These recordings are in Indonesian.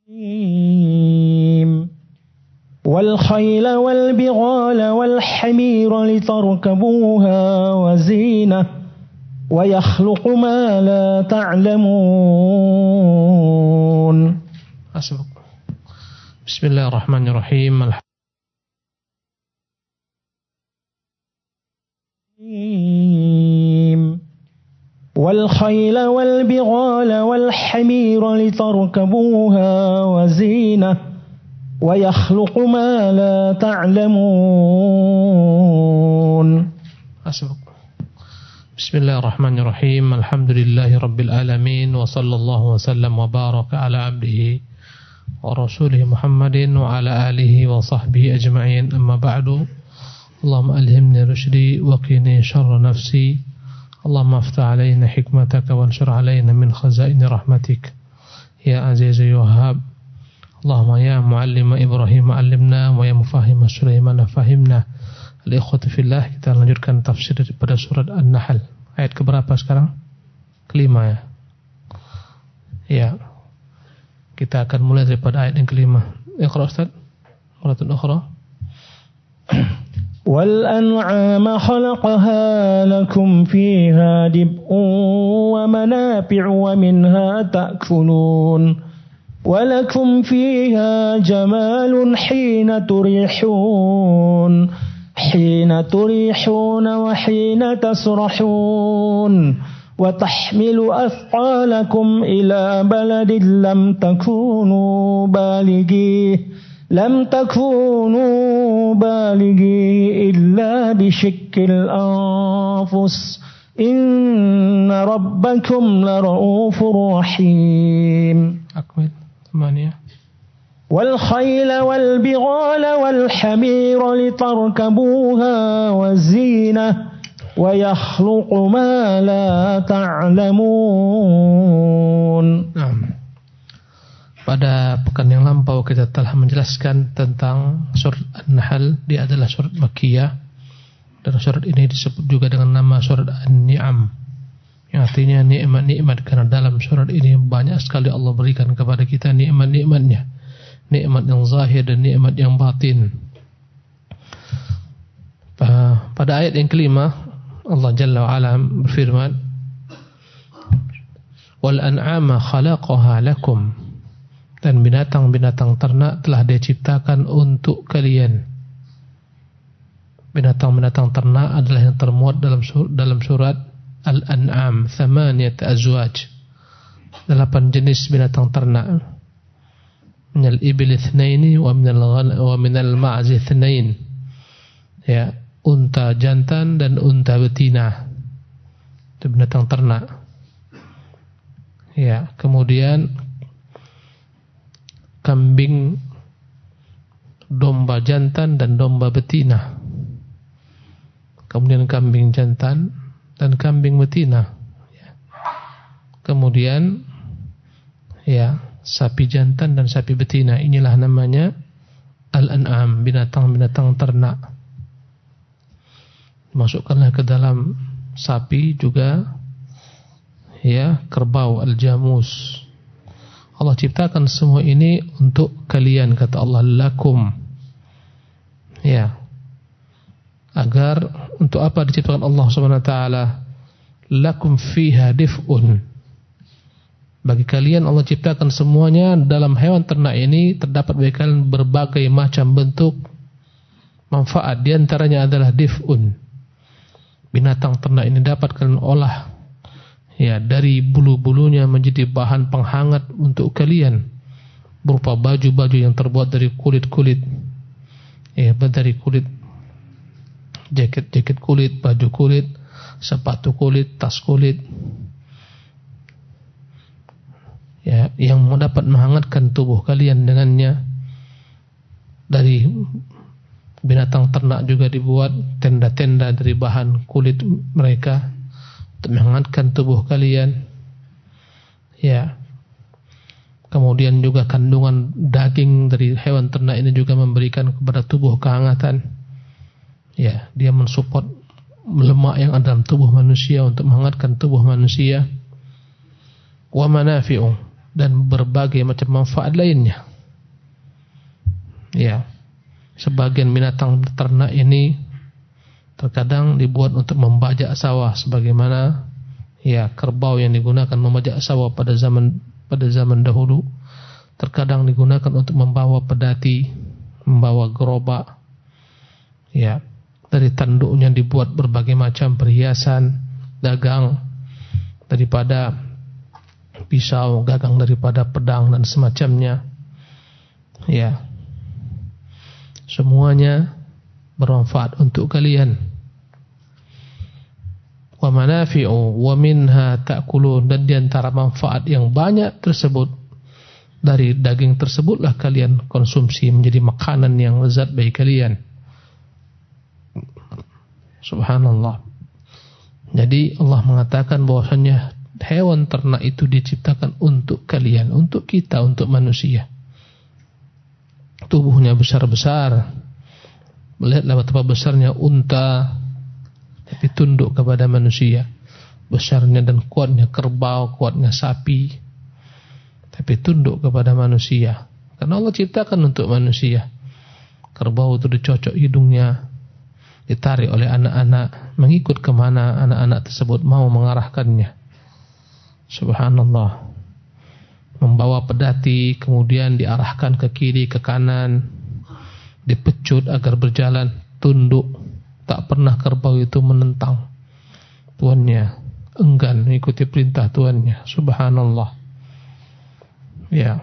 والخيل والبغال والحمير لتركبوها وزينة ويخلق ما لا تعلمون. بسم الله الرحمن الرحيم. والخيل والبغال والحمير لتركبوها وزينة ويخلق ما لا تعلمون. بسم الله الرحمن الرحيم. الحمد لله رب العالمين، وصلى الله وسلم وبارك على عبده ورسوله محمد وعلى آله وصحبه أجمعين. أما بعد، اللهم ألهمني رشدي وقني شر نفسي، اللهم افتح علينا حكمتك وانشر علينا من خزائن رحمتك يا عزيز يا وهاب. اللهم يا معلم إبراهيم علمنا ويا مفهم سليمان fahimna. Al-ikhwati fillah, kita lanjutkan tafsir daripada surat An-Nahl. Ayat keberapa sekarang? Kelima ya. Ya. Kita akan mulai daripada ayat yang kelima. Iqra Ustaz. Maratun ukhra. وَالْأَنْعَامَ خَلَقَهَا لَكُمْ فِيهَا دِبْءٌ وَمَنَافِعُ وَمِنْهَا تَأْكُلُونَ وَلَكُمْ فِيهَا جَمَالٌ حِينَ تُرِيحُونَ وَحِينَ تَسْرَحُونَ وَتَحْمِلُ أَثْقَالَكُمْ إِلَى بَلَدٍ لم تكونوا بالغيه إلا بشق الأنفس إن ربكم لرؤوف رحيم. أكمل 8. والخيل والبغال والحمير لتركبوها وزينة ويخلق ما لا تعلمون. Pada pekan yang lampau kita telah menjelaskan tentang surat An-Nahl. Dia adalah surat Makkiyah, dan surat ini disebut juga dengan nama surat An-Ni'am, yang artinya nikmat-nikmat, karena dalam surat ini banyak sekali Allah berikan kepada kita nikmat-nikmatnya, nikmat yang zahir dan nikmat yang batin. Pada ayat yang kelima Allah Jalla wa'ala berfirman, wal an'ama khalaqaha lakum, dan binatang-binatang ternak telah Dia ciptakan untuk kalian. Binatang-binatang ternak adalah yang termuat dalam surat Al-An'am, 8 azwaj, 8 jenis binatang ternak. Minal ibil 2 wa minal ma'zi 2. Ya, unta jantan dan unta betina. Itu binatang ternak. Ya, kemudian kambing, domba jantan dan domba betina. Kemudian kambing jantan dan kambing betina. Kemudian ya, sapi jantan dan sapi betina. Inilah namanya Al-An'am, binatang-binatang ternak. Masukkanlah ke dalam sapi juga ya, kerbau, al-jamus. Allah ciptakan semua ini untuk kalian, kata Allah, lakum. Ya. Agar untuk apa diciptakan Allah Subhanahu wa taala? Lakum fiha dif'un. Bagi kalian Allah ciptakan semuanya. Dalam hewan ternak ini terdapat bagi kalian berbagai macam bentuk manfaat. Di antaranya adalah dif'un. Binatang ternak ini dapat kalian olah, ya, dari bulu-bulunya menjadi bahan penghangat untuk kalian, berupa baju-baju yang terbuat dari kulit-kulit, ya, dari kulit, jaket-jaket kulit, baju kulit, sepatu kulit, tas kulit, ya, yang dapat menghangatkan tubuh kalian dengannya. Dari binatang ternak juga dibuat tenda-tenda dari bahan kulit mereka untuk menghangatkan tubuh kalian. Ya. Kemudian juga kandungan daging dari hewan ternak ini juga memberikan kepada tubuh kehangatan. Ya, dia mensupport lemak yang ada dalam tubuh manusia untuk menghangatkan tubuh manusia. Wa manafi'u, dan berbagai macam manfaat lainnya. Ya, sebagian binatang ternak ini terkadang dibuat untuk membajak sawah, sebagaimana ya kerbau yang digunakan membajak sawah pada zaman dahulu, terkadang digunakan untuk membawa pedati, membawa gerobak. Ya, dari tanduknya dibuat berbagai macam perhiasan, gagang daripada pisau, gagang daripada pedang dan semacamnya. Ya, semuanya bermanfaat untuk kalian. Wa manafi'u wa minha ta'kulun, dan di antara manfaat yang banyak tersebut, dari daging tersebutlah kalian konsumsi menjadi makanan yang lezat bagi kalian. Subhanallah. Jadi Allah mengatakan bahwasanya hewan ternak itu diciptakan untuk kalian, untuk kita, untuk manusia. Tubuhnya besar-besar. Melihatlah betapa besarnya unta, tapi tunduk kepada manusia. Besarnya dan kuatnya kerbau, kuatnya sapi, tapi tunduk kepada manusia. Karena Allah ciptakan untuk manusia. Kerbau itu dicocok hidungnya, ditarik oleh anak-anak, mengikut kemana anak-anak tersebut mau mengarahkannya. Subhanallah. Membawa pedati, kemudian diarahkan ke kiri, ke kanan, dipecut agar berjalan tunduk. Tak pernah kerbau itu menentang tuannya, enggan mengikuti perintah tuannya. Subhanallah. Ya.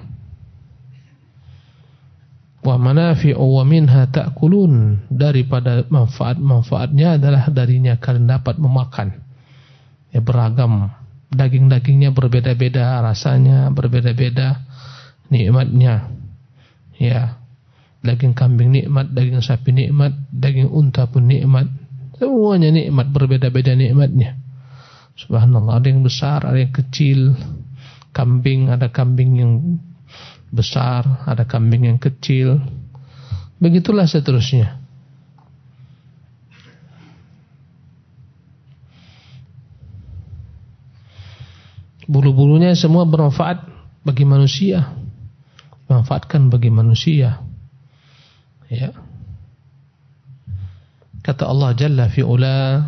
Wa manafi'u wa minha ta'kulun, daripada manfaat-manfaatnya adalah darinya kalian dapat memakan. Ya, beragam. Daging-dagingnya berbeda-beda, rasanya berbeda-beda, nikmatnya. Ya. Daging kambing nikmat, daging sapi nikmat, daging unta pun nikmat. Semuanya nikmat, berbeda-beda nikmatnya. Subhanallah, ada yang besar, ada yang kecil. Kambing, ada kambing yang besar, ada kambing yang kecil. Begitulah seterusnya. Bulu-bulunya semua bermanfaat bagi manusia. Manfaatkan bagi manusia. Ya. Kata Allah Jalla fi'ula,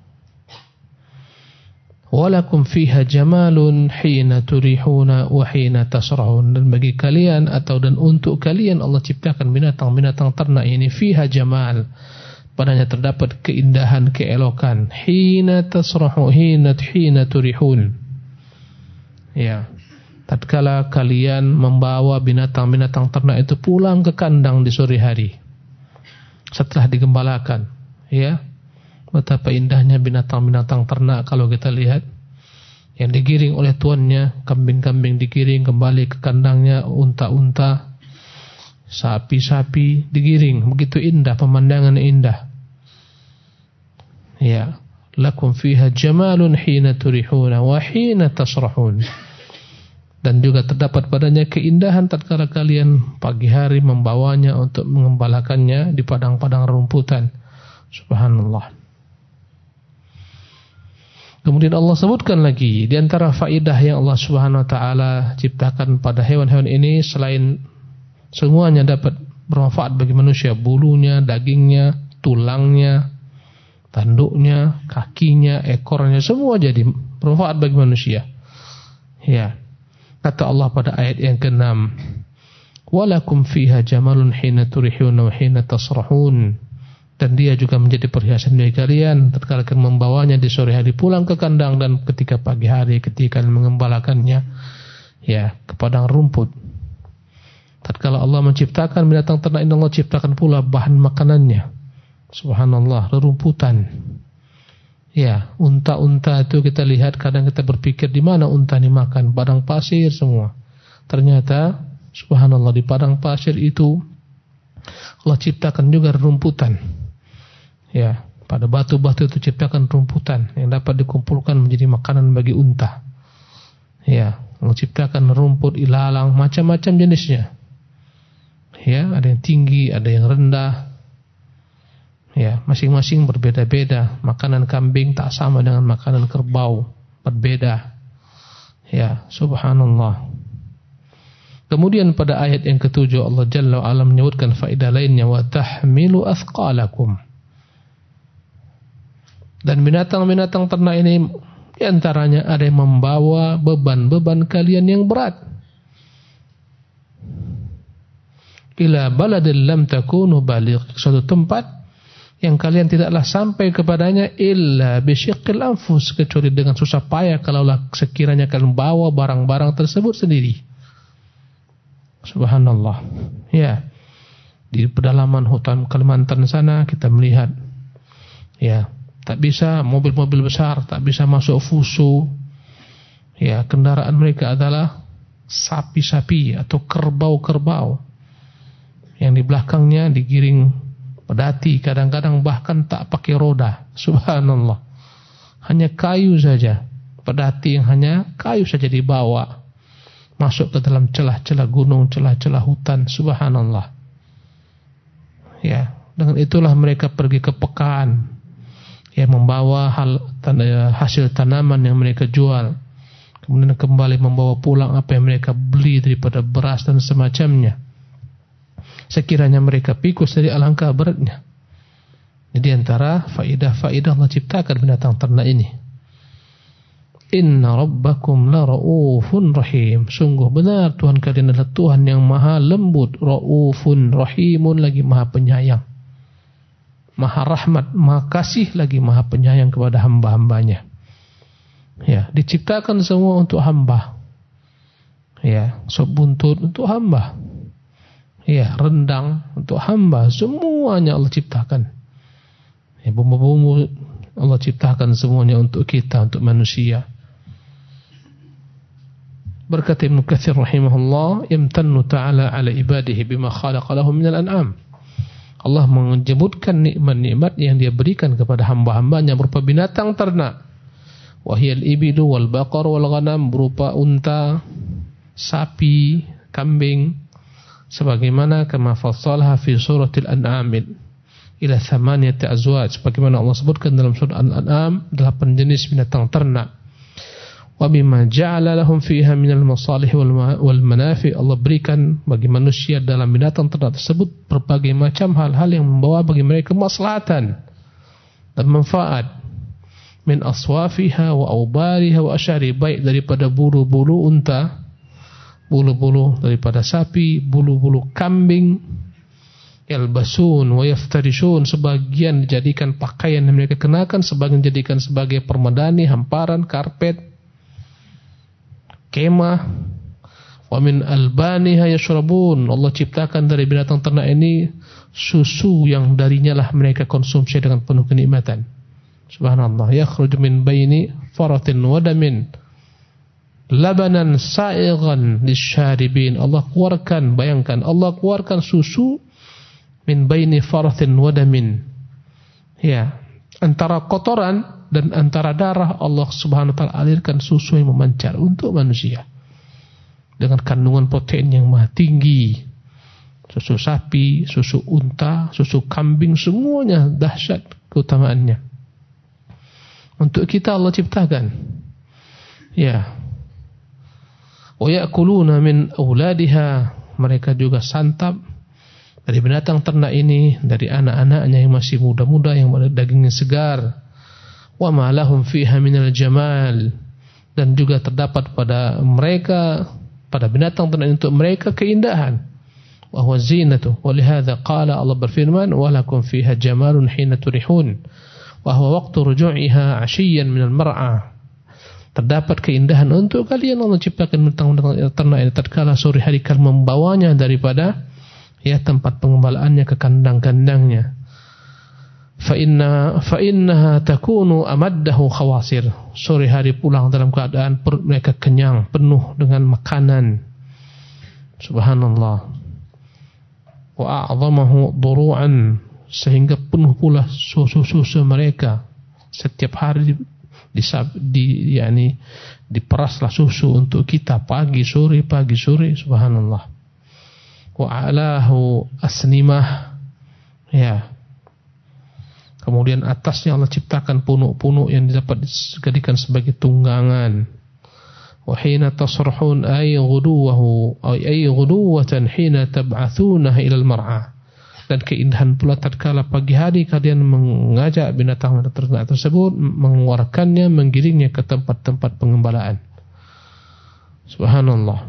walakum fiha jamalun hina turihuna wa hina tasrahun, dan bagi kalian atau dan untuk kalian Allah ciptakan binatang-binatang ternak ini fiha jamal, padanya terdapat keindahan, keelokan. Hina tasrahu, hina turihun. Ya. Tatkala kalian membawa binatang-binatang ternak itu pulang ke kandang di sore hari setelah digembalakan, ya, betapa indahnya binatang-binatang ternak kalau kita lihat, yang digiring oleh tuannya, kambing-kambing digiring kembali ke kandangnya, unta-unta, sapi-sapi digiring, begitu indah, pemandangan indah. Ya, lakum fiha jamalun hina turihuna wa hina tasrahun. Dan juga terdapat padanya keindahan tatkala kalian pagi hari membawanya untuk mengembalakannya di padang-padang rumputan. Subhanallah. Kemudian Allah sebutkan lagi di antara faedah yang Allah Subhanahu wa taala ciptakan pada hewan-hewan ini, selain semuanya dapat bermanfaat bagi manusia, bulunya, dagingnya, tulangnya, tanduknya, kakinya, ekornya, semua jadi bermanfaat bagi manusia. Ya. Kata Allah pada ayat yang ke-6, walakum fiha jamalun hina turihuna wa hina tasrahun, dan dia juga menjadi perhiasan bagi kalian tatkala kalian membawanya di sore hari pulang ke kandang, dan ketika pagi hari ketika kalian mengembalakannya, ya, ke padang rumput. Tatkala Allah menciptakan binatang ternak ini, Allah ciptakan pula bahan makanannya. Subhanallah, rerumputan. Ya, unta-unta itu kita lihat, kadang kita berpikir di mana unta ini makan, padang pasir semua. Ternyata subhanallah, di padang pasir itu Allah ciptakan juga rumputan. Ya, pada batu-batu itu ciptakan rumputan yang dapat dikumpulkan menjadi makanan bagi unta. Ya, Allah ciptakan rumput ilalang macam-macam jenisnya. Ya, ada yang tinggi, ada yang rendah. Ya, masing-masing berbeda-beda. Makanan kambing tak sama dengan makanan kerbau, berbeda. Ya, subhanallah. Kemudian pada ayat yang ke-7 Allah Jalla wa Ala menyebutkan faedah lainnya, wa tahmilu athqalakum. Dan binatang-binatang ternak ini di antaranya ada yang membawa beban-beban kalian yang berat. Ila baladil lam takunu baligh, suatu tempat yang kalian tidaklah sampai kepadanya illa bisyiqqil anfus, kecuali dengan susah payah kalaulah sekiranya kalian bawa barang-barang tersebut sendiri. Subhanallah. Ya. Di pedalaman hutan Kalimantan sana kita melihat, ya, tak bisa mobil-mobil besar, tak bisa masuk fuso. Ya, kendaraan mereka adalah sapi-sapi atau kerbau-kerbau yang di belakangnya digiring pedati, kadang-kadang bahkan tak pakai roda. Subhanallah. Hanya kayu saja. Pedati yang hanya kayu saja dibawa masuk ke dalam celah-celah gunung, celah-celah hutan. Subhanallah. Ya, dengan itulah mereka pergi ke pekaan, yang membawa hasil tanaman yang mereka jual, kemudian kembali membawa pulang apa yang mereka beli daripada beras dan semacamnya. Sekiranya mereka pikul dari alangkah beratnya. Jadi antara faedah-faedah Allah ciptakan binatang ternak ini. Inna rabbakum la ra'ufun rahim. Sungguh benar Tuhan kalian adalah Tuhan yang maha lembut, ra'ufun rahimun, lagi maha penyayang, maha rahmat, maha kasih, lagi maha penyayang kepada hamba-hambanya. Ya, diciptakan semua untuk hamba. Ya, sop buntut untuk hamba. Ya, rendang untuk hamba. Semuanya Allah ciptakan. Ya, bumbu-bumbu Allah ciptakan semuanya untuk kita, untuk manusia. Berkata Ibnu Katsir rahimahullah, imtannu ta'ala ala ibadihi bima khalaqa lahum minal an'am. Allah menyebutkan nikmat-nikmat yang Dia berikan kepada hamba-hambanya berupa binatang ternak. Wahiyal ibidu wal baqar wal ghanam, berupa unta, sapi, kambing, sebagaimana kama fassalha fi suratil an'am ila 8 azwaj, sebagaimana Allah sebutkan dalam surah Al-An'am 8 jenis binatang ternak. Wa bima ja'ala lahum fiha minal masalih wal manafi, Allah berikan bagi manusia dalam binatang ternak tersebut berbagai macam hal-hal yang membawa bagi mereka kemaslahatan dan manfaat. Min aswafiha wa aubariha wa asyari, baik daripada bulu-bulu unta, bulu-bulu daripada sapi, bulu-bulu kambing. Yalbasun wa yaftarishun, sebagian dijadikan pakaian yang mereka kenakan, sebagian dijadikan sebagai permadani, hamparan, karpet, kemah. Wa min albaniha yashrabun, Allah ciptakan dari binatang ternak ini susu yang darinya lah mereka konsumsi dengan penuh kenikmatan. Subhanallah. Yakhruju min baini faratin wa damin labanan sa'igan lisyaribin. Allah keluarkan, bayangkan, Allah keluarkan susu min baini faratin wa damin. Ya, antara kotoran dan antara darah Allah Subhanahu wa taala alirkan susu yang memancar untuk manusia dengan kandungan protein yang maha tinggi. Susu sapi, susu unta, susu kambing, semuanya dahsyat keutamaannya. Untuk kita Allah ciptakan. Ya. Wa ya'kuluna min auladiha, mereka juga santap dari binatang ternak ini, dari anak-anaknya yang masih muda-muda, yang dagingnya segar. Wa ma lahum fiha minal jamal, dan juga terdapat pada mereka, pada binatang ternak untuk mereka keindahan. Wa huwa zinatu, wa lihadza qala, Allah berfirman, wa lakum fiha jamalun hina turihun wa huwa waqtu ruju'iha 'ashiyyan minal mar'a. Terdapat keindahan untuk kalian, Allah ciptakan binatang ternak ini tatkala sore hari kalian membawanya daripada tempat pengembalaannya ke kandang-kandangnya. Fa innaha takunu amaddahu khawasir, sore hari pulang dalam keadaan perut mereka kenyang, penuh dengan makanan. Subhanallah. Wa a'zamahu duru'an, sehingga penuh pula susu mereka. Setiap hari diperaslah susu untuk kita pagi sore. Subhanallah. Wa alahu asnimah, ya. Kemudian atasnya Allah ciptakan punuk-punuk yang dapat dijadikan sebagai tunggangan. wa hina tasrahun ay ghuduwahu ay ghuduwatan hina tab'atsunaha ila al-mar'a. Dan keindahan pula tatkala pagi hari kalian mengajak binatang ternak tersebut, mengeluarkannya, menggiringnya ke tempat-tempat pengembalaan. Subhanallah.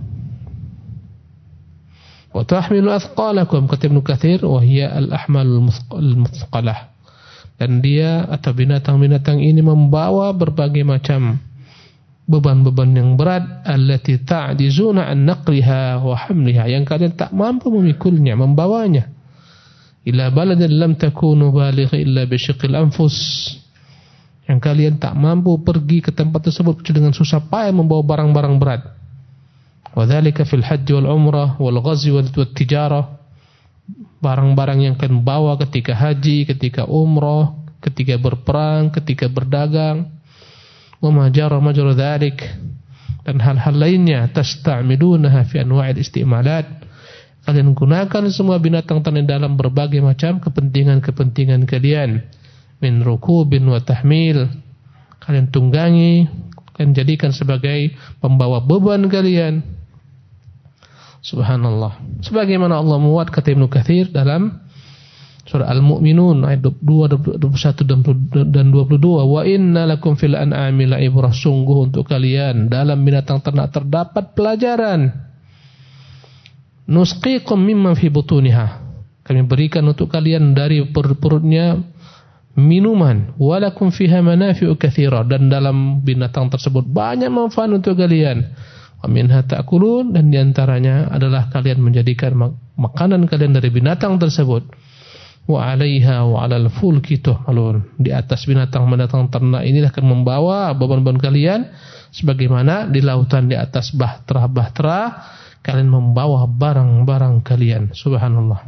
Wa tahmilu athqalakum, kata Ibnu Katsir, wa hiya al-ahmal al-muthqalah. Dan dia atau binatang-binatang ini membawa berbagai macam beban-beban yang berat, allati ta'jizuna an naqliha wa hamliha, yang kalian tak mampu memikulnya, membawanya. Ila baladin lam takunu balighi illa bi syiqqil anfus, yang kalian tak mampu pergi ke tempat tersebut kecuali dengan susah payah membawa barang-barang berat. Wa dzalika fil hajj wal umrah wal ghazwi wat tijarah, barang-barang yang kalian bawa ketika haji, ketika umrah, ketika berperang, ketika berdagang. Wa ma jara majra dzalik, dan hal-hal lainnya. Tasta'milunaha fi anwa'il isti'malat, kalian gunakan semua binatang ternak dalam berbagai macam kepentingan-kepentingan kalian. Min rukubin wa tahmil, kalian tunggangi, kalian jadikan sebagai pembawa beban kalian. Subhanallah. Sebagaimana Allah muat, kata Ibnu Katsir dalam surah Al-Mu'minun ayat 21 dan 22, wa inna lakum fil an'ami la'ibrah, sungguh untuk kalian dalam binatang ternak terdapat pelajaran. Nusqikum mimma fi butuniha, kami berikan untuk kalian dari perut-perutnya minuman. Walakum fiha manafi'u katsira, dan dalam binatang tersebut banyak manfaat untuk kalian. Wa minha ta'kulun, dan diantaranya adalah kalian menjadikan makanan kalian dari binatang tersebut. Wa 'alaiha wa 'alal fulki tuhmalun, di atas binatang-binatang ternak inilah akan membawa beban-beban kalian, sebagaimana di lautan di atas bahtera-bahtera kalian membawa barang-barang kalian. Subhanallah.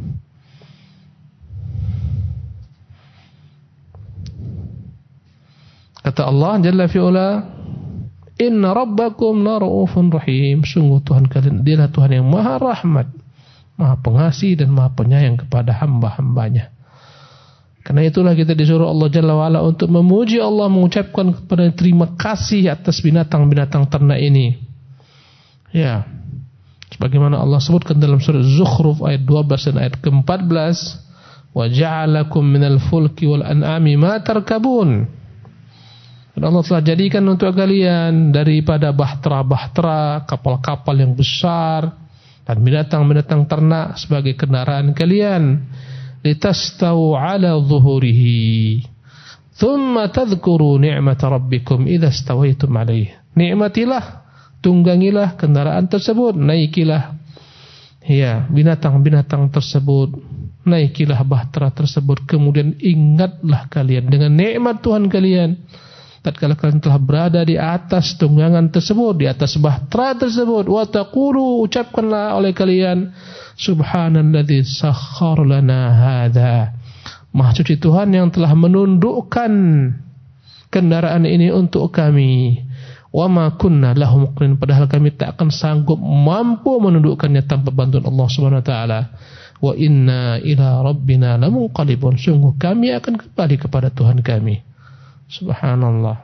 Kata Allah Jalla fi'ula, inna rabbakum la ra'ufun rahim, sungguh Tuhan kalian dialah Tuhan yang maha rahmat, maha pengasih dan maha penyayang kepada hamba-hambanya. Karena itulah kita disuruh Allah Jalla wa'ala untuk memuji Allah, mengucapkan kepada terima kasih atas binatang-binatang ternak ini. Ya, sebagaimana Allah sebutkan dalam surah Zukhruf ayat 12 dan ayat ke-14, wa ja'alakum minal fulki wal an'ami ma tarkabun, dan Allah telah jadikan untuk kalian daripada bahtera-bahtera, kapal-kapal yang besar dan binatang-binatang ternak sebagai kendaraan kalian. Litastawu ala zuhurihi thumma tadhkuru ni'mata rabbikum idza stawaitum alaihi, nikmatilah, tunggangilah kendaraan tersebut, naikilah ya binatang-binatang tersebut, naikilah bahtera tersebut, kemudian ingatlah kalian dengan nikmat Tuhan kalian tatkala kalian telah berada di atas tunggangan tersebut, di atas bahtera tersebut. Wa taqulu, ucapkanlah oleh kalian, subhanalladzi sakhkhara lana hadza, maha suci Tuhan yang telah menundukkan kendaraan ini untuk kami. Wa ma kunna lahu muqrin, padahal kami tak akan sanggup mampu menundukkannya tanpa bantuan Allah Subhanahu wa taala. Wa inna ila rabbina lamunqalibun, sungguh kami akan kembali kepada Tuhan kami. Subhanallah.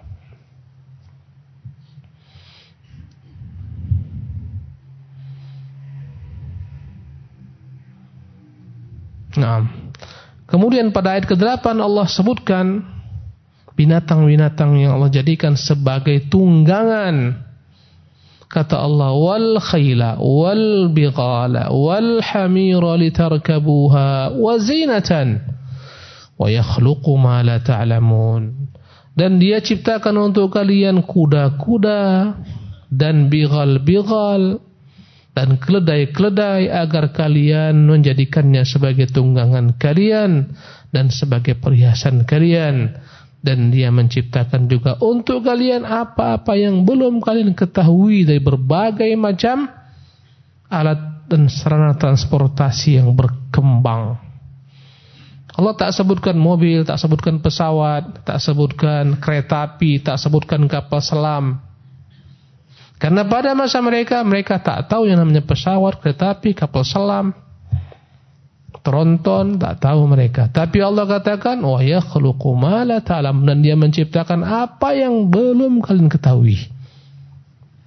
Nah, kemudian pada ayat ke-8 Allah sebutkan binatang-binatang yang Allah jadikan sebagai tunggangan. Kata Allah, wal khayla wal bighala wal hamira litarkabuha wa zinatan wa yakhluqu ma la ta'lamun. Dan dia ciptakan untuk kalian kuda-kuda dan bighal-bighal dan keledai-keledai agar kalian menjadikannya sebagai tunggangan kalian dan sebagai perhiasan kalian. Dan dia menciptakan juga untuk kalian apa-apa yang belum kalian ketahui dari berbagai macam alat dan sarana transportasi yang berkembang. Allah tak sebutkan mobil, tak sebutkan pesawat, tak sebutkan kereta api, tak sebutkan kapal selam. Karena pada masa mereka tak tahu yang namanya pesawat, kereta api, kapal selam, tronton, tak tahu mereka. Tapi Allah katakan, wa yakhluqu ma la ta'lam, dan dia menciptakan apa yang belum kalian ketahui.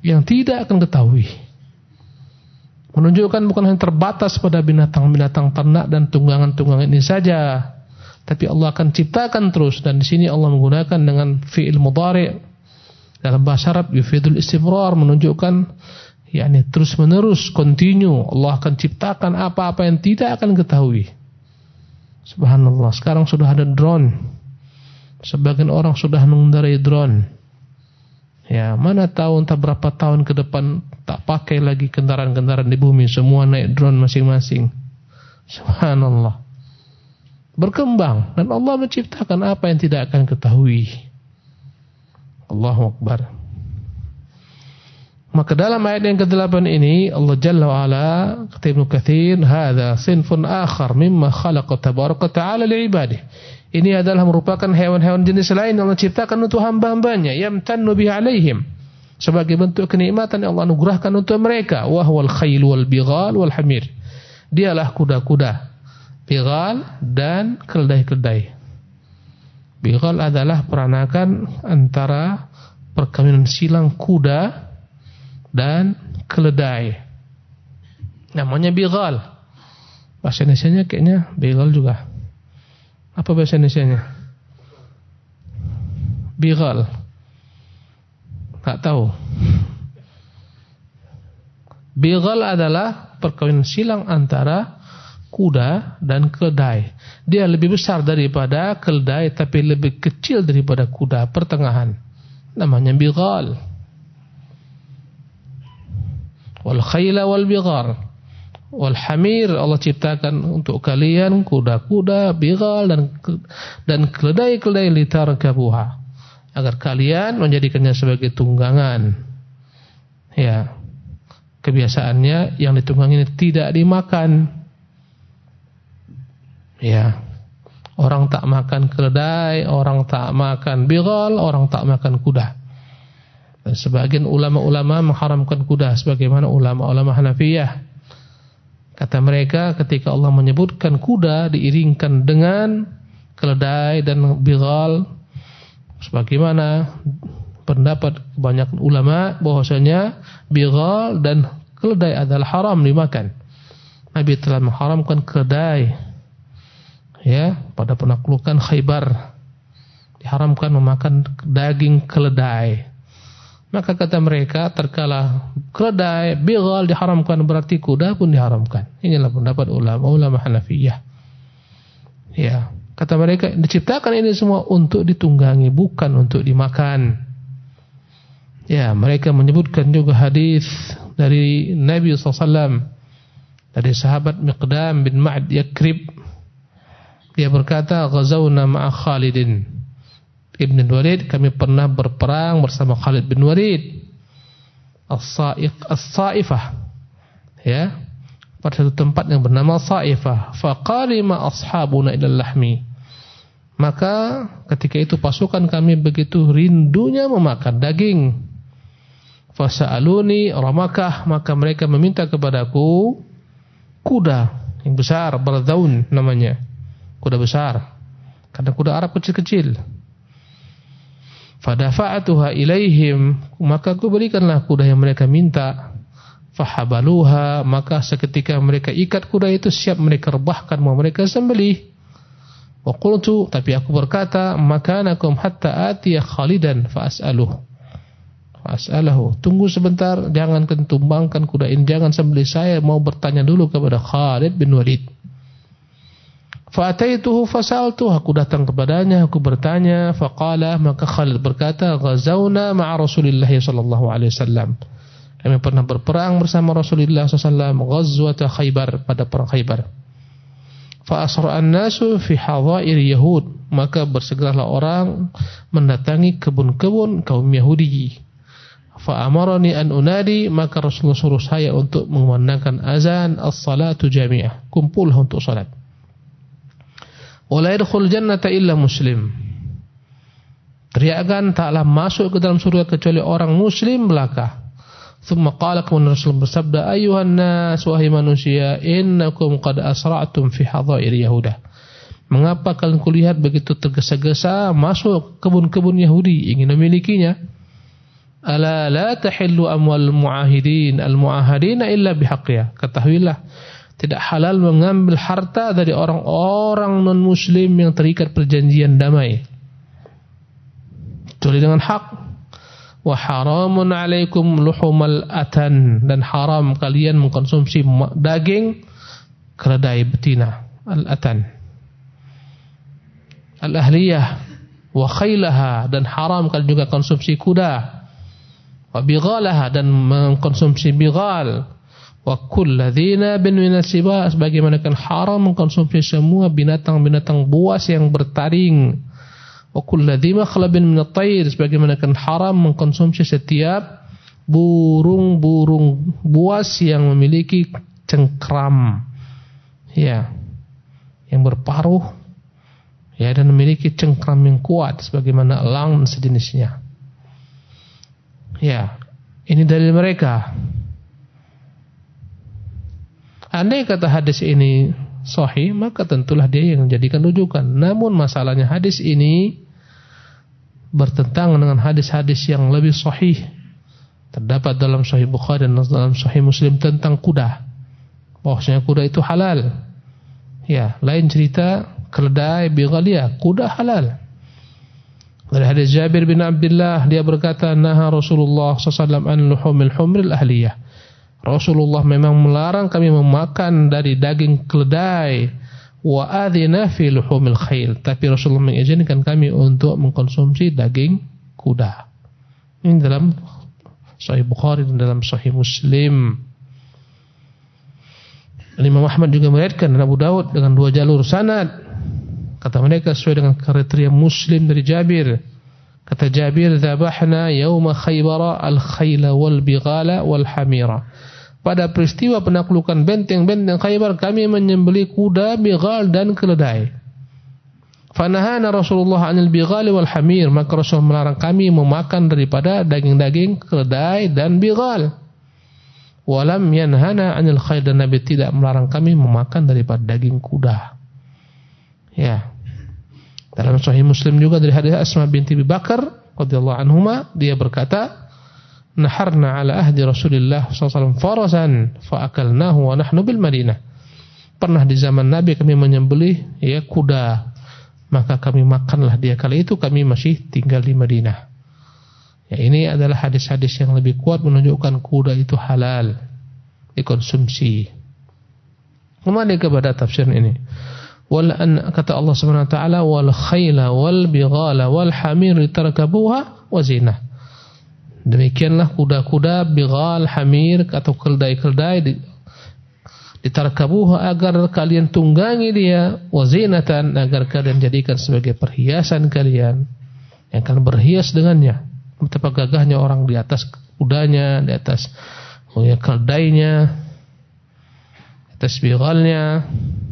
yang tidak akan ketahui. Menunjukkan bukan hanya terbatas pada binatang-binatang ternak dan tunggangan-tunggangan ini saja, tapi Allah akan ciptakan terus. Dan di sini Allah menggunakan dengan fi'il mudhari' dalam bahasa Arab yufidul istimrar, menunjukkan yakni terus menerus, continue. Allah akan ciptakan apa-apa yang tidak akan ketahui. Subhanallah, sekarang sudah ada drone. Sebagian orang sudah mengendarai drone. Ya, mana tahu entah berapa tahun ke depan tak pakai lagi kendaraan-kendaraan di bumi, semua naik drone masing-masing. Subhanallah. Berkembang, dan Allah menciptakan apa yang tidak akan ketahui. Allahu Akbar. Maka dalam ayat yang ke-8 ini Allah Jalla wa Ala, kata Ibnu Katsir, hadza sinfun akhar mimma khalaqa tabaraka ta'ala li'ibadihi. Ini adalah merupakan hewan-hewan jenis lain yang Allah ciptakan untuk hamba-hambanya, yamtannu bihi alaihim, sebagai bentuk kenikmatan yang Allah anugerahkan untuk mereka. Wa huwal khayl wal bighal wal hamir. Dialah kuda-kuda, bighal dan keledai-keledai. Bighal adalah peranakan antara perkawinan silang kuda dan keledai. Namanya bighal. Bahasa Indonesianya kayaknya bighal juga. Apa bahasa Indonesianya? Bighal. Tak tahu. Bighal adalah perkawinan silang antara kuda dan keledai. Dia lebih besar daripada keledai, tapi lebih kecil daripada kuda, pertengahan. Namanya bighal. Wal khayla wal bighal wal hamir, Allah ciptakan untuk kalian kuda-kuda, bighal dan keledai-keledai litarkabuha, agar kalian menjadikannya sebagai tunggangan. Ya, kebiasaannya yang ditunggangi ini tidak dimakan. Ya, orang tak makan keledai, orang tak makan bighal, orang tak makan kuda. Dan sebagian ulama-ulama mengharamkan kuda, sebagaimana ulama-ulama Hanafiyah. Kata mereka, ketika Allah menyebutkan kuda diiringkan dengan keledai dan bighal, sebagaimana pendapat kebanyakan ulama bahwasanya bighal dan keledai adalah haram dimakan. Nabi telah mengharamkan keledai, ya, pada penaklukan Khaybar diharamkan memakan daging keledai. Maka kata mereka, terkala keledai, bighal diharamkan, berarti kuda pun diharamkan. Inilah pendapat ulama-ulama Hanafiyah. Ya, kata mereka, diciptakan ini semua untuk ditunggangi, bukan untuk dimakan. Ya, mereka menyebutkan juga hadis dari Nabi SAW, dari sahabat Miqdam bin Ma'ad Yakrib. Dia berkata, ghazawna ma'a Khalidin Ibn Walid, kami pernah berperang bersama Khalid bin Walid As-Sa'ifah, ya, pada satu tempat yang bernama Sa'ifah. Faqarima ashabuna ilal lahmi, maka ketika itu pasukan kami begitu rindunya memakan daging. Fasa'aluni ramakah, maka mereka meminta kepadaku kuda yang besar, bardaun namanya, kuda besar, karena kuda Arab kecil-kecil. Fadafa'atuha ilaihim, maka aku berikanlah kuda yang mereka minta. Fahabaluha, maka seketika mereka ikat kuda itu, siap mereka rebahkan, mau mereka sembelih. Wa qultu, tapi aku berkata, makanakum hatta atiya Khalidan fa'as'aluhu. Tunggu sebentar, jangan tumbangkan kuda ini, jangan sembelih, saya mau bertanya dulu kepada Khalid bin Walid. Fa'ataituhu fasaltu, aku datang kepadanya, aku bertanya. Faqala, maka Khalid berkata, ghazawna ma'a Rasulillah sallallahu alaihi wasallam, kami pernah berperang bersama Rasulullah sallallahu alaihi wasallam, ghazwata Khaybar, pada perang Khaybar. Fa asra'an nasu fi hadha'ir yahud, maka bersegeralah orang mendatangi kebun-kebun kaum Yahudi. Fa amarani an unadi, maka Rasulullah suruh saya untuk mengumandangkan azan, as-salatu jami'ah, kumpullah untuk salat. Wala yadkhul jannata illa muslim, teriakan taklah masuk ke dalam surga kecuali orang muslim belaka. Thumma qala, kemudian Rasul bersabda, ayuhan nas, wahai manusia, innakum qad asra'tum fi hadha'ir yahudah, mengapa kalian kulihat begitu tergesa-gesa masuk kebun-kebun Yahudi ingin memilikinya? Ala la tahillu amwal muahidin al-muahidina illa bihaqqiha. Ketahuilah, tidak halal mengambil harta dari orang-orang non-muslim yang terikat perjanjian damai kecuali dengan hak. Wa haramun alaikum luhumal atan, dan haram kalian mengkonsumsi daging keledai betina, al-atan. Al-ahliyah wa khailaha, dan haram kalian juga konsumsi kuda. Wa bighalaha, dan mengkonsumsi bighal. Wa kulladzina bin minasiba, sebagaimana kan haram mengkonsumsi semua binatang-binatang buas yang bertaring. Wa kulladzima khalabin min at-tayr, sebagaimana kan haram mengkonsumsi setiap burung-burung buas yang memiliki cengkram, ya, yang berparuh, ya, dan memiliki cengkram yang kuat sebagaimana elang dan sejenisnya. Ya, ini dalil mereka. Andai kata hadis ini sahih, maka tentulah dia yang menjadikan rujukan. Namun masalahnya hadis ini bertentangan dengan hadis-hadis yang lebih sahih. Terdapat dalam Sahih Bukhari dan dalam Sahih Muslim tentang kuda. Bahwasanya kuda itu halal. Ya, lain cerita keledai, bighalia, kuda halal. Dari hadis Jabir bin Abdullah, dia berkata, naha Rasulullah SAW an luhumil humril ahliyah. Rasulullah memang melarang kami memakan dari daging keledai. Wa adzina fi luhumil khail, tapi Rasulullah mengizinkan kami untuk mengkonsumsi daging kuda. Ini dalam Sahih Bukhari dan dalam Sahih Muslim. Imam Ahmad juga meriwayatkan dan Abu Dawud dengan 2 jalur sanad. Kata mereka sesuai dengan kriteria Muslim dari Jabir. Kata Jabir, "Dzabahna yauma Khaybar al-khayla wal bighala wal hamira." Pada peristiwa penaklukan benteng-benteng Khaybar, kami menyembelih kuda, bighal, dan keledai. Fanahana Rasulullah 'anil bighali wal hamir, maka Rasul melarang kami memakan daripada daging-daging keledai dan bighal. Walam yanhana 'anil khayl, dan Nabi tidak melarang kami memakan daripada daging kuda. Ya. Dalam Sahih Muslim juga dari hadis Asma binti Abi Bakar radhiyallahu anhuma, dia berkata, naharna ala ahdi Rasulillah SAW farasan fa'akalnahu wa nahnu bil Madinah. Pernah di zaman Nabi kami menyembelih, ya, kuda, maka kami makanlah dia kala itu kami masih tinggal di Madinah. Ya, ini adalah hadis-hadis yang lebih kuat menunjukkan kuda itu halal dikonsumsi. Kembali kepada tafsir ini. Wal an, kata Allah Subhanahu wa taala, wal khayla wal bighala wal hamir litarkabuha wa zinah. Demikianlah kuda-kuda, bighal, hamir atau keledai-keledai ditarkabuha, agar kalian tunggangi dia, wazinatan, agar kalian jadikan sebagai perhiasan kalian yang kalian berhias dengannya. Betapa gagahnya orang di atas kudanya, di atas keledainya, di atas bighalnya.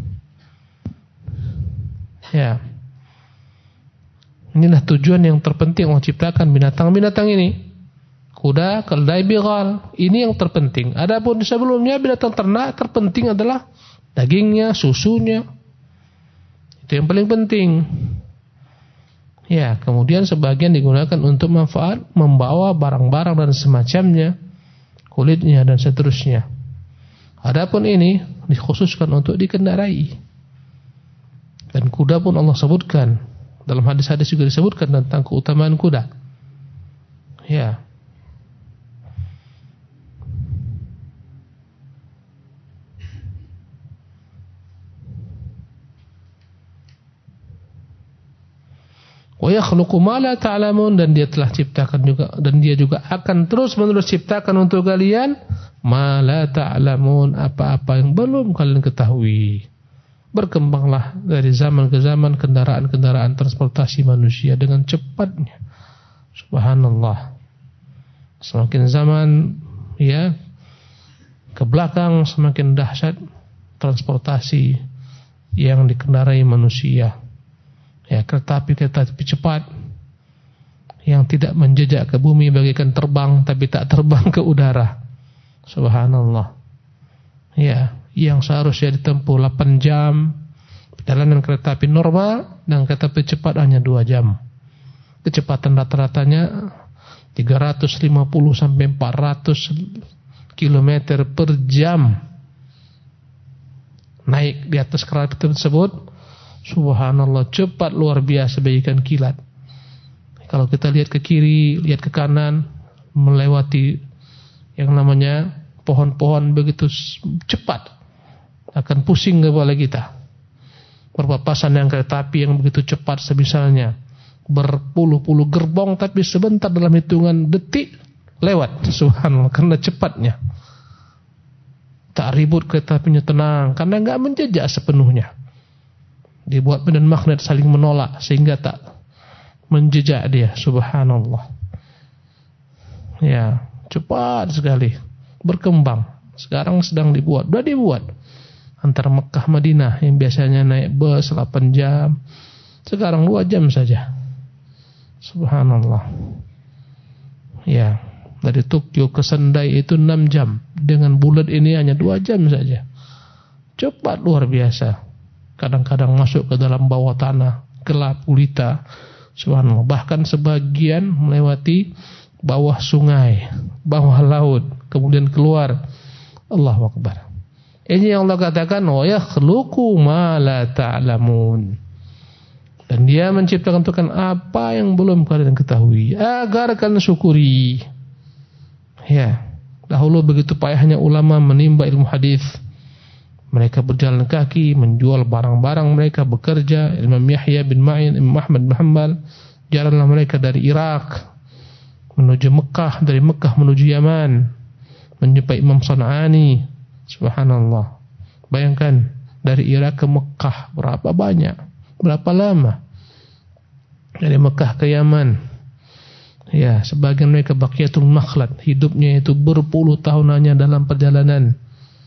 Ya, inilah tujuan yang terpenting Allah ciptakan binatang-binatang ini. Kuda, keledai, bighal, ini yang terpenting. Adapun sebelumnya binatang ternak, terpenting adalah dagingnya, susunya. Itu yang paling penting. Ya, kemudian sebagian digunakan untuk manfaat membawa barang-barang dan semacamnya, kulitnya dan seterusnya. Adapun ini dikhususkan untuk dikendarai. Dan kuda pun Allah sebutkan. Dalam hadis-hadis juga disebutkan tentang keutamaan kuda. Ya. Wa yakhluqu ma la ta'lamun, dan dia telah ciptakan juga, dan dia juga akan terus-menerus ciptakan untuk kalian ma la ta'lamun, apa-apa yang belum kalian ketahui. Berkembanglah dari zaman ke zaman kendaraan-kendaraan transportasi manusia dengan cepatnya. Subhanallah. Semakin zaman ya ke belakang semakin dahsyat transportasi yang dikendarai manusia. Ya, kereta api cepat yang tidak menjejak ke bumi, bagaikan terbang tapi tak terbang ke udara. Subhanallah. Ya, yang seharusnya ditempuh 8 jam perjalanan kereta api normal, dan kereta api cepat hanya 2 jam. Kecepatan rata-ratanya 350 sampai 400 km per jam naik di atas kereta tersebut. Subhanallah, cepat luar biasa bagaikan kilat. Kalau kita lihat ke kiri, lihat ke kanan, melewati yang namanya pohon-pohon begitu cepat, akan pusing kepala kita. Berpapasan dengan kereta api yang begitu cepat, semisalnya berpuluh-puluh gerbong, tapi sebentar dalam hitungan detik lewat. Subhanallah, karena cepatnya. Tak ribut, kereta apinya tenang, karena enggak menjejak sepenuhnya. Dibuat medan magnet saling menolak sehingga tak menjejak dia. Subhanallah. Ya, cepat sekali berkembang. Sekarang sedang dibuat, sudah dibuat antara Mekah Madinah yang biasanya naik bus 8 jam, sekarang 2 jam saja. Subhanallah. Ya, dari Tokyo ke Sendai itu 6 jam. Dengan bulat ini hanya 2 jam saja. Cepat luar biasa. Kadang-kadang masuk ke dalam bawah tanah, gelap gulita. Subhanallah. Bahkan sebagian melewati bawah sungai, bawah laut, kemudian keluar. Allahu Akbar. Ini yang Allah katakan, wa yakhluqu ma la ta'lamun. Dan dia menciptakan apa yang belum kalian ketahui, agar kalian syukuri. Ya, dahulu begitu payahnya ulama menimba ilmu hadis. Mereka berjalan kaki, menjual barang-barang mereka, bekerja. Imam Yahya bin Ma'in, Imam Ahmad bin Hanbal, jalanlah mereka dari Irak menuju Mekah, dari Mekah menuju Yaman, menjumpai Imam San'ani. Subhanallah. Bayangkan dari Irak ke Mekah berapa banyak, berapa lama. Dari Mekah ke Yaman. Ya, sebagian mereka baqiyatul makhlad, hidupnya itu berpuluh tahun hanya dalam perjalanan.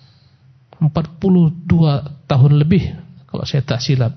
42 tahun lebih kalau saya tak silap.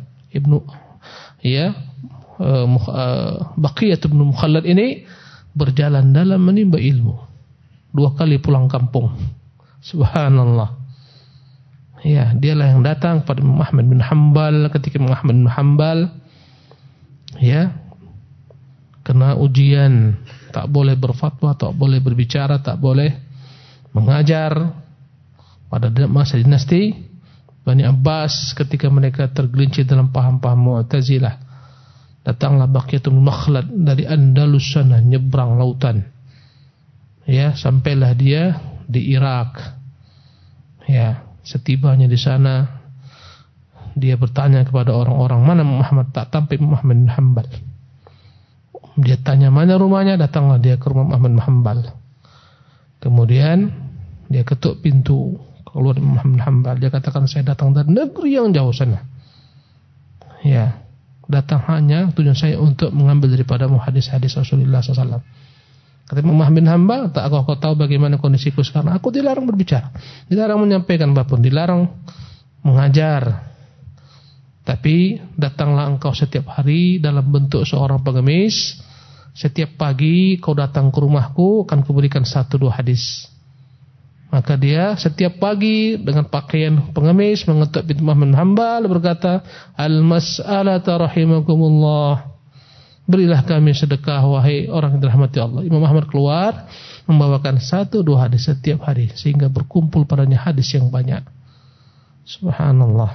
Baqiyat bin Mukhallad ini berjalan dalam menimba ilmu. 2 kali pulang kampung. Subhanallah. Ya, dialah yang datang pada Imam Ahmad bin Hanbal ketika Imam Ahmad bin Hanbal ya kena ujian, tak boleh berfatwa, tak boleh berbicara, tak boleh mengajar. Pada masa dinasti Bani Abbas, ketika mereka tergelincir dalam paham-paham Mu'tazilah, datanglah Baqiyatul Makhlad dari Andalus sana, nyebrang lautan. Ya, sampailah dia di Irak. Ya, setibanya di sana, dia bertanya kepada orang-orang, mana Muhammad? Tak tampak Muhammad bin Hanbal. Dia tanya mana rumahnya, datanglah dia ke rumah Muhammad bin Hanbal. Kemudian dia ketuk pintu, keluar Muhammad bin Hanbal. Dia katakan, saya datang dari negeri yang jauh sana. Ya, datang hanya tujuan saya untuk mengambil daripada hadis-hadis Rasulullah SAW. Kata Muhammad bin Hanbal, tak kau tahu bagaimana kondisiku sekarang? Aku dilarang berbicara, dilarang menyampaikan apapun, dilarang mengajar. Tapi datanglah engkau setiap hari dalam bentuk seorang pengemis. Setiap pagi kau datang ke rumahku, akan kuberikan 1-2 hadis. Maka dia setiap pagi dengan pakaian pengemis mengetuk pintu Muhammad bin Hanbal, berkata, al-mas'alata rahimakumullah, berilah kami sedekah wahai orang yang dirahmati Allah. Imam Ahmad keluar membawakan 1-2 hadis setiap hari, sehingga berkumpul padanya hadis yang banyak. Subhanallah.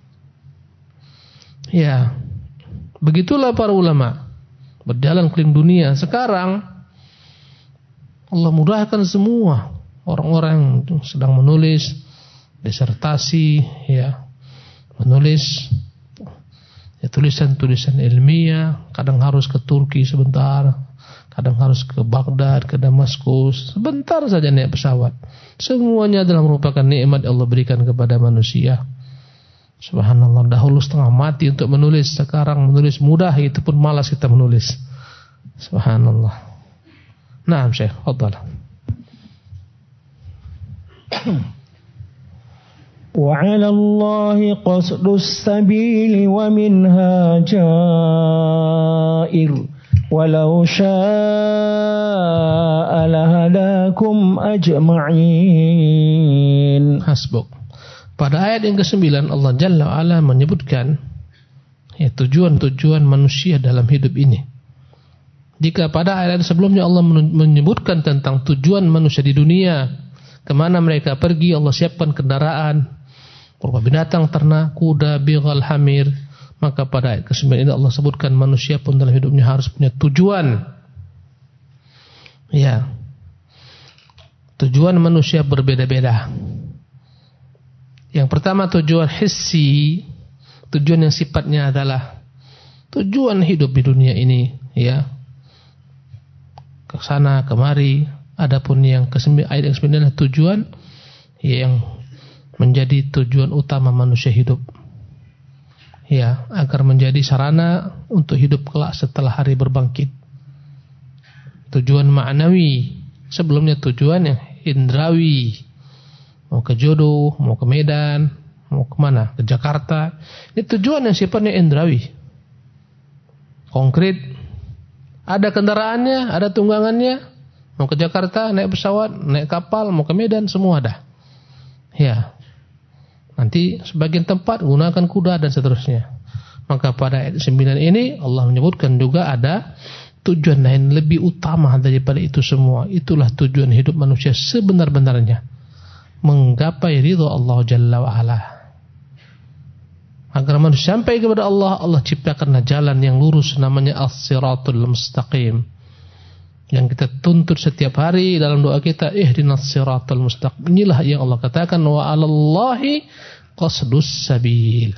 Ya, begitulah para ulama berjalan keliling dunia. Sekarang Allah mudahkan semua. Orang-orang sedang menulis disertasi, ya, menulis ya, tulisan-tulisan ilmiah. Kadang harus ke Turki sebentar, kadang harus ke Baghdad, ke Damaskus, sebentar saja naik pesawat. Semuanya adalah merupakan nikmat Allah berikan kepada manusia. Subhanallah, dahulu setengah mati untuk menulis, sekarang menulis mudah, itu pun malas kita menulis. Subhanallah. Naam Syekh, fadhal. وعلى الله قصد السبيل ومنها جائر ولو شاء لهداكم أجمعين. Hasbuk. Pada ayat yang ke-9 Allah Jalla wa'ala menyebutkan ya, tujuan-tujuan manusia dalam hidup ini. Jika pada ayat sebelumnya Allah menyebutkan tentang tujuan manusia di dunia, kemana mereka pergi, Allah siapkan kendaraan, berupa binatang, ternak, kuda, bighal, hamir. Maka pada ayat ke-9 ini Allah sebutkan manusia pun dalam hidupnya harus punya tujuan. Ya. Tujuan manusia berbeda-beda. Yang pertama tujuan hissi, tujuan yang sifatnya adalah tujuan hidup di dunia ini, ya. Ke sana kemari. Adapun yang ke-9, ayat yang ke-9 adalah tujuan yang menjadi tujuan utama manusia hidup, ya, agar menjadi sarana untuk hidup kelak setelah hari berbangkit. Tujuan ma'nawi, sebelumnya tujuan yang indrawi, mau ke Jodoh, mau ke Medan, mau kemana, ke Jakarta. Ini tujuan yang sifatnya indrawi, konkret. Ada kendaraannya, ada tunggangannya. Mau ke Jakarta, naik pesawat, naik kapal, mau ke Medan, semua ada. Ya. Nanti sebagian tempat gunakan kuda dan seterusnya. Maka pada ayat 9 ini Allah menyebutkan juga ada tujuan lain lebih utama daripada itu semua. Itulah tujuan hidup manusia sebenar-benarnya. Menggapai ridha Allah Jalla wa'ala. Agar manusia sampai kepada Allah, Allah ciptakanlah jalan yang lurus, namanya as-siratul mustaqim, yang kita tuntut setiap hari dalam doa kita, ihdinas siratal mustaqim. Inilah yang Allah katakan, wa 'alallahi qasdus sabil.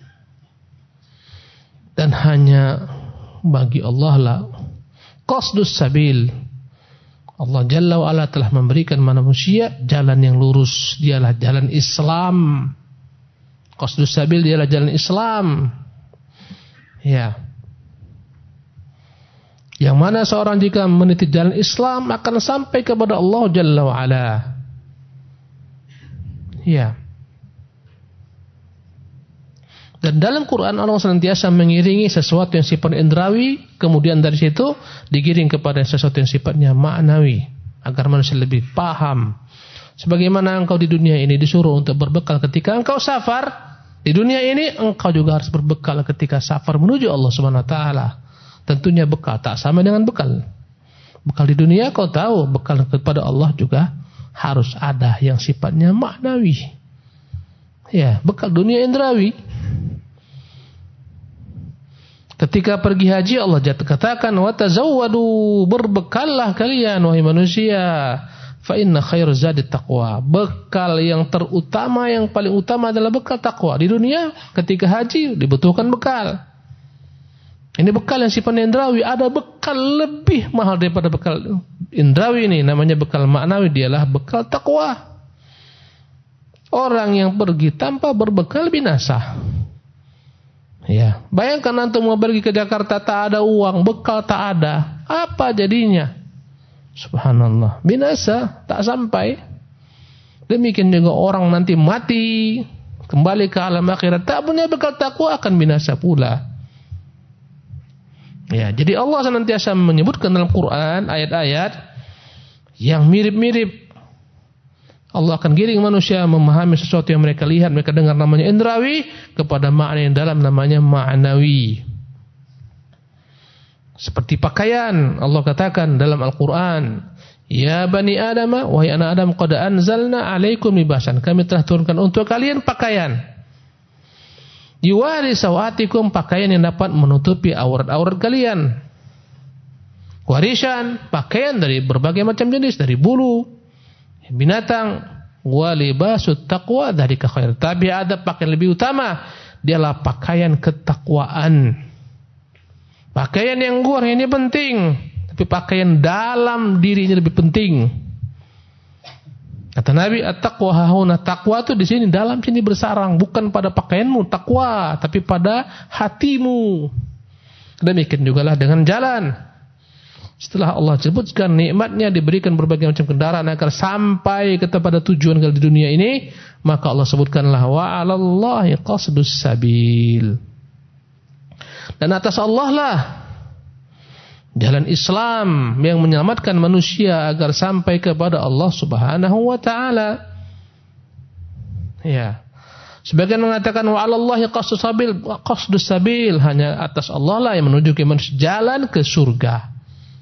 Dan hanya bagi Allah lah qasdus sabil. Allah Jalla wa Ala telah memberikan manusia jalan yang lurus, dialah jalan Islam. Qasdus sabil dialah jalan Islam. Ya. Yang mana seorang jika meniti jalan Islam akan sampai kepada Allah Jalla wa Ala. Ya. Dan dalam Quran Allah senantiasa mengiringi sesuatu yang sifatnya indrawi, kemudian dari situ digiring kepada sesuatu yang sifatnya ma'nawi, agar manusia lebih paham. Sebagaimana engkau di dunia ini disuruh untuk berbekal ketika engkau safar, di dunia ini engkau juga harus berbekal ketika safar menuju Allah Subhanahu wa taala. Tentunya bekal tak sama dengan bekal. Bekal di dunia kau tahu, bekal kepada Allah juga harus ada yang sifatnya maknawi. Ya, bekal dunia indrawi. Ketika pergi haji Allah katakan wa tazawwadu, berbekallah kalian wahai manusia. Fa inna khairu zadi taqwa. Bekal yang terutama, yang paling utama adalah bekal takwa. Di dunia ketika haji dibutuhkan bekal. Ini bekal yang sifatnya indrawi. Ada bekal lebih mahal daripada bekal indrawi ini, namanya bekal maknawi, dialah bekal takwa. Orang yang pergi tanpa berbekal binasa. Ya, bayangkan antum mau pergi ke Jakarta tak ada uang, bekal tak ada, apa jadinya? Subhanallah, binasa, tak sampai. Demikian juga orang nanti mati, kembali ke alam akhirat, tak punya bekal takwa, akan binasa pula. Ya, jadi Allah senantiasa menyebutkan dalam Quran ayat-ayat yang mirip-mirip. Allah akan giring manusia memahami sesuatu yang mereka lihat, mereka dengar namanya indrawi, kepada makna yang dalam namanya ma'nawi. Seperti pakaian, Allah katakan dalam Al-Quran, ya bani Adam, wahai anak Adam, qad anzalna alaikum libasan, kami telah turunkan untuk kalian pakaian. Yuwari sawatikum, pakaian yang dapat menutupi aurat-aurat kalian. Warisan, pakaian dari berbagai macam jenis, dari bulu binatang. Walibasut taqwa dari khair. Tapi ada pakaian lebih utama, dialah pakaian ketakwaan. Pakaian yang luar ini penting, tapi pakaian dalam diri ini lebih penting. Kata Nabi, at-taqwa hahuna, takwa itu di sini, dalam sini bersarang, bukan pada pakaianmu takwa, tapi pada hatimu. Demikian jugalah dengan jalan. Setelah Allah sebutkan nikmatnya, diberikan berbagai macam kendaraan agar sampai kepada tujuan di dunia ini, maka Allah sebutkanlah wa 'alallahi qasdus sabil. Dan atas Allah lah jalan Islam yang menyelamatkan manusia agar sampai kepada Allah Subhanahu wa taala. Ya. Sebagian mengatakan wa 'alallahi qasdus sabil, hanya atas Allah lah yang menunjukkan manusia jalan ke surga.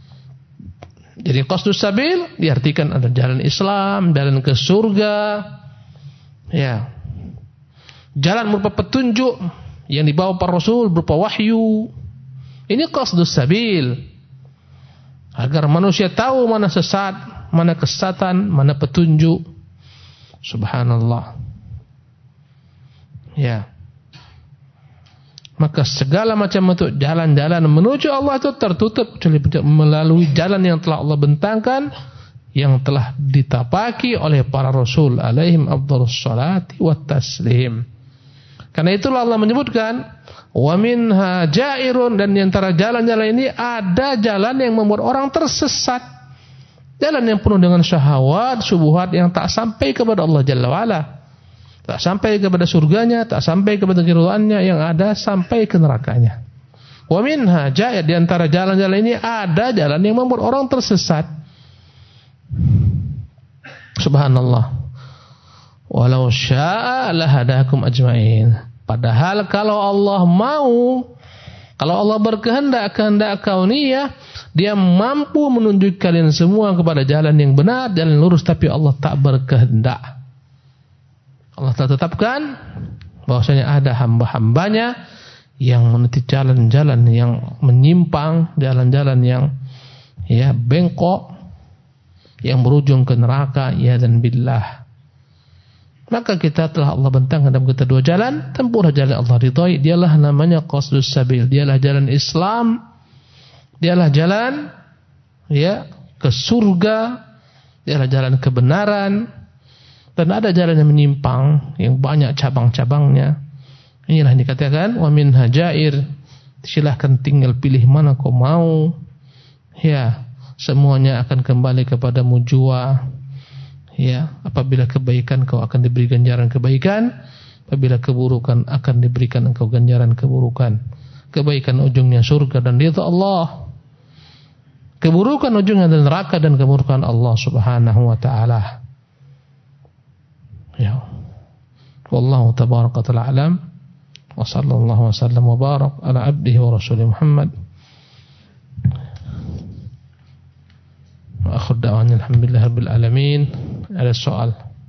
Jadi qasdus sabil diartikan ada jalan Islam, jalan ke surga, ya. Jalan berupa petunjuk yang dibawa para rasul berupa wahyu. Ini qasdus sabil. Agar manusia tahu mana sesat, mana kesesatan, mana petunjuk. Subhanallah. Ya. Maka segala macam bentuk jalan-jalan menuju Allah itu tertutup kecuali melalui jalan yang telah Allah bentangkan, yang telah ditapaki oleh para rasul alaihim afdhalus salati wat taslim. Karena itulah Allah menyebutkan wa minha jairun, dan di antara jalan-jalan ini ada jalan yang membuat orang tersesat. Jalan yang penuh dengan syahwat, syubhat yang tak sampai kepada Allah Jalla wa Ala. Tak sampai kepada surganya, tak sampai kepada keridhaannya, yang ada sampai ke nerakanya. Wa minha jair, di antara jalan-jalan ini ada jalan yang membuat orang tersesat. Subhanallah. Walau syaa lahadakum ajmain. Padahal kalau Allah mau, kalau Allah berkehendak, kehendak kauniyah, Dia mampu menunjuk kalian semua kepada jalan yang benar, jalan lurus, tapi Allah tak berkehendak. Allah telah tetapkan bahwasanya ada hamba-hambanya yang meniti jalan-jalan yang menyimpang, jalan-jalan yang bengkok, yang berujung ke neraka, ya dan billah. Maka kita telah Allah bentangkan dalam kita dua jalan, tempuhlah jalan Allah ridhai. Dialah namanya qasdus sabil, dialah jalan Islam, dialah jalan ke surga, dialah jalan kebenaran. Dan ada jalan yang menyimpang, yang banyak cabang-cabangnya. Inilah yang dikatakan wa minha jair. Silahkan tinggal pilih mana kau mau. Ya, semuanya akan kembali kepadamu jua. Ya, apabila kebaikan kau akan diberi ganjaran kebaikan, apabila keburukan akan diberikan engkau ganjaran keburukan. Kebaikan ujungnya surga dan ridha Allah. Keburukan ujungnya adalah neraka dan kemurkaan Allah Subhanahu wa taala. Ya. Wallahu tabaraka ta'ala alam. Wa sallallahu wa sallam wa barak ala abdihi wa rasulih Muhammad. Wa akhir da'wana alhamdulillahi rabbil alamin. Ada soal?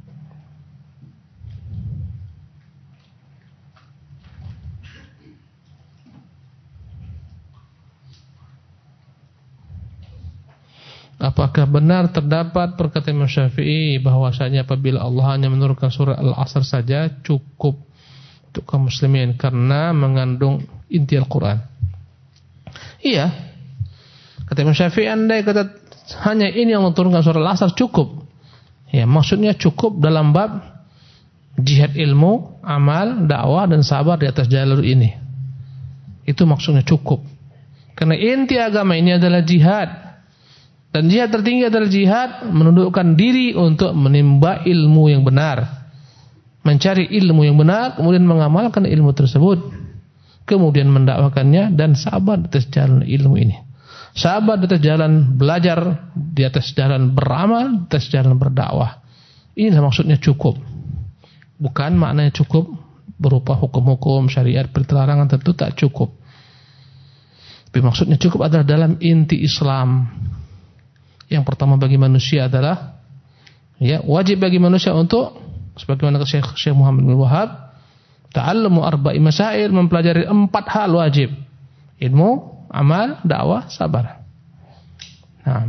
Apakah benar terdapat perkataan Imam Syafi'i bahwasanya apabila Allah hanya menurunkan surah Al-Asr saja cukup untuk kaum muslimin karena mengandung inti Al-Quran? Iya. Kata Imam Syafi'i, andai kata hanya ini yang menurunkan surah Al-Asr cukup. Ya, maksudnya cukup dalam bab jihad ilmu, amal, dakwah dan sabar di atas jalur ini. Itu maksudnya cukup. Karena inti agama ini adalah jihad. Dan jihad tertinggi adalah jihad menundukkan diri untuk menimba ilmu yang benar, mencari ilmu yang benar, kemudian mengamalkan ilmu tersebut, kemudian mendakwakannya dan sabar di atas jalan ilmu ini. Sabar di atas jalan belajar, di atas jalan beramal, di atas jalan berdakwah. Inilah maksudnya cukup. Bukan maknanya cukup berupa hukum-hukum, syariat, perlarangan, tentu tak cukup. Tapi maksudnya cukup adalah dalam inti Islam. Yang pertama bagi manusia adalah wajib bagi manusia untuk sebagaimana Syekh Muhammad bin Wahab, ta'allumu arba'i masail, mempelajari 4 hal wajib. Ilmu, amal, dakwah, sabar. Nah.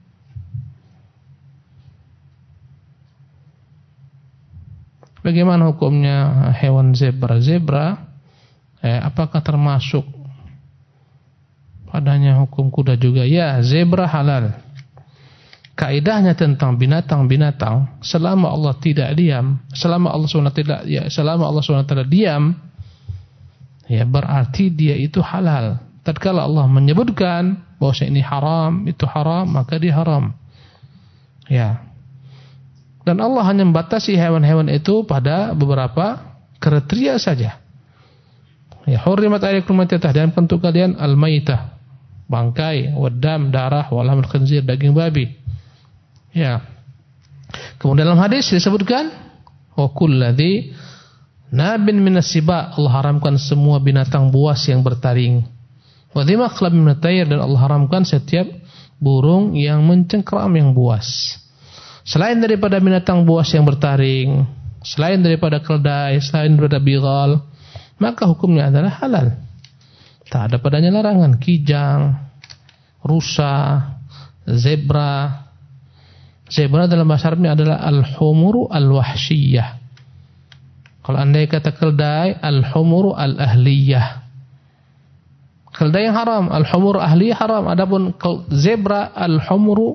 Bagaimana hukumnya hewan zebra? Zebra apakah termasuk padanya hukum kuda juga? Ya, zebra halal. Kaidahnya tentang binatang-binatang, selama Allah tidak diam, selama Allah SWT diam, berarti dia itu halal. Tatkala Allah menyebutkan bahwa ini haram, itu haram, maka dia haram. Ya. Dan Allah hanya membatasi hewan-hewan itu pada beberapa kriteria saja. Ya, hurrimat alaikum maitah, dan untuk kalian al-maitah, bangkai, wadam, darah, walhamul khinzir, daging babi. Ya. Kemudian dalam hadis disebutkan wa kulladzi nabin minas siba, Allah haramkan semua binatang buas yang bertaring. Wa dhima khlab min at-tayr, dan Allah haramkan setiap burung yang mencengkeram yang buas. Selain daripada binatang buas yang bertaring, selain daripada keledai, selain daripada bighal, maka hukumnya adalah halal. Tak ada padanya larangan. Kijang, rusa, zebra. Zebra dalam bahasa Arabnya adalah al-humuru al-wahsyiyah. Kalau andai kata keledai, al-humuru al-ahliyah. Keledai yang haram, al-humuru ahliyah haram. Adapun zebra, al-humuru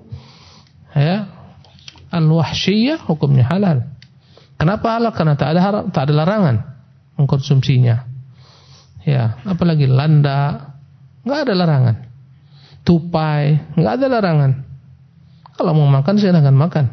al-wahsyiyah, hukumnya halal. Kenapa halal? Karena tak ada larangan mengkonsumsinya. Ya, apalagi landa, enggak ada larangan. Tupai, enggak ada larangan. Kalau mau makan silakan makan.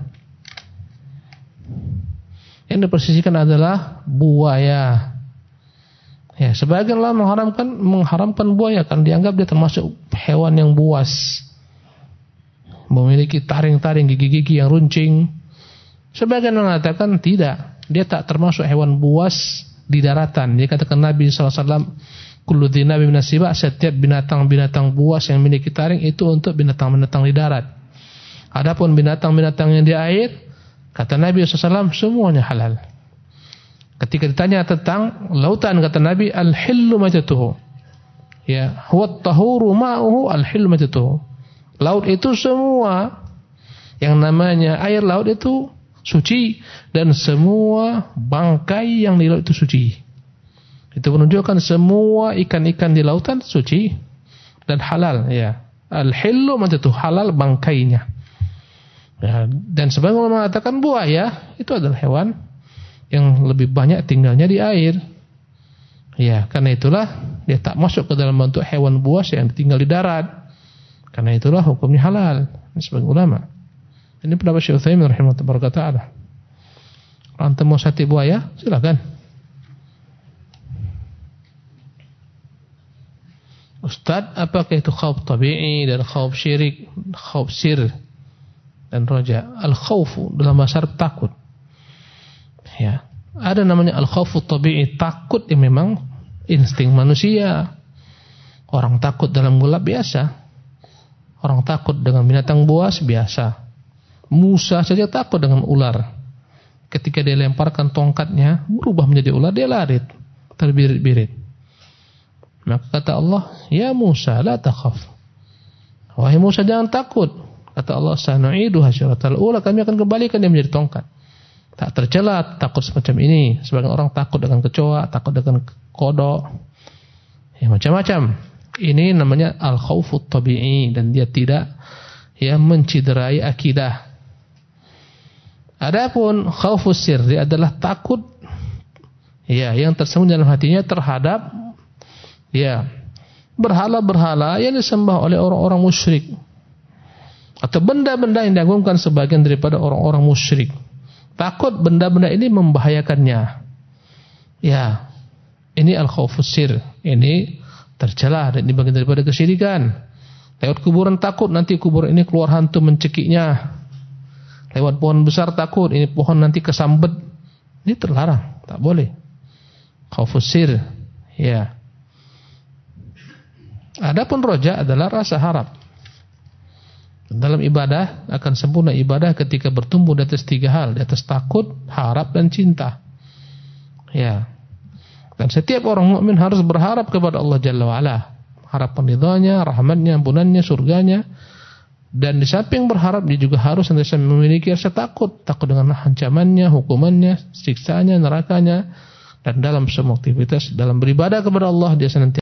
Yang dipersisikan adalah buaya. Ya, sebagian ulama mengharamkan buaya kan dianggap dia termasuk hewan yang buas. Memiliki taring-taring, gigi-gigi yang runcing. Sebagian mengatakan tidak, dia tak termasuk hewan buas di daratan. Dia katakan Nabi SAW, kullu dzinabi minas siba, setiap binatang-binatang buas yang memiliki taring itu untuk binatang-binatang di darat. Adapun binatang-binatang yang di air, kata Nabi SAW, semuanya halal. Ketika ditanya tentang lautan, kata Nabi, al-hillu matatuhu. Ya, huwa at-tahuru ma'uhu al-hillu matatuhu. Laut itu semua yang namanya air laut itu suci, dan semua bangkai yang di laut itu suci. Itu menunjukkan semua ikan-ikan di lautan suci dan halal. Ya, al-hillu matatuhu, halal bangkainya. Ya, dan sebagian ulama mengatakan buaya itu adalah hewan yang lebih banyak tinggalnya di air. Ya, karena itulah dia tak masuk ke dalam bentuk hewan buas yang tinggal di darat. Karena itulah hukumnya halal. Ini sebagian ulama. Ini pendapat Syekh Utsaimin rahimahullah taala. Antum mau sate buaya, silakan. Ustaz, apakah itu khauf tabi'i dan khauf syirik, khauf sir dan roja? Al-khaufu dalam bahasa Arab takut. Ya, ada namanya al-khaufu tabi'i, takut yang memang insting manusia. Orang takut dalam gelap biasa. Orang takut dengan binatang buas biasa. Musa saja takut dengan ular. Ketika dia lemparkan tongkatnya, berubah menjadi ular, dia lari terbirit-birit. Maka kata Allah, ya Musa, la takhaf. Wahai Musa, jangan takut. Kata Allah, sanu'iduha syiratal ula, kami akan kembalikan dia menjadi tongkat. Tak tercela takut semacam ini. Sebagian orang takut dengan kecoa, takut dengan kodok, ya macam-macam. Ini namanya al-khaufut tabi'i, dan dia tidak menciderai akidah. Adapun khaufus sir, dia adalah takut yang tersembunyi dalam hatinya terhadap berhala-berhala yang disembah oleh orang-orang musyrik, atau benda-benda yang diagungkan sebagian daripada orang-orang musyrik. Takut benda-benda ini membahayakannya. Ya, ini al-khaufus sir. Ini tercela dan ini bagian daripada kesyirikan. Lewat kuburan takut nanti kubur ini keluar hantu mencekiknya. Lewat pohon besar takut ini pohon nanti kesambet. Ini terlarang, tak boleh. Khaufus sir. Ya. Adapun roja adalah rasa harap. Dalam ibadah akan sempurna ibadah ketika bertumbuh di atas 3 hal, di atas takut, harap dan cinta. Ya. Dan setiap orang mukmin harus berharap kepada Allah Jalla wa Ala. Harapan ridhanya, rahmatnya, ampunannya, surganya. Dan di samping berharap dia juga harus senantiasa memiliki rasa takut. Takut dengan ancamannya, hukumannya, siksanya, nerakanya. Dan dalam semua aktivitas, dalam beribadah kepada Allah dia senantiasa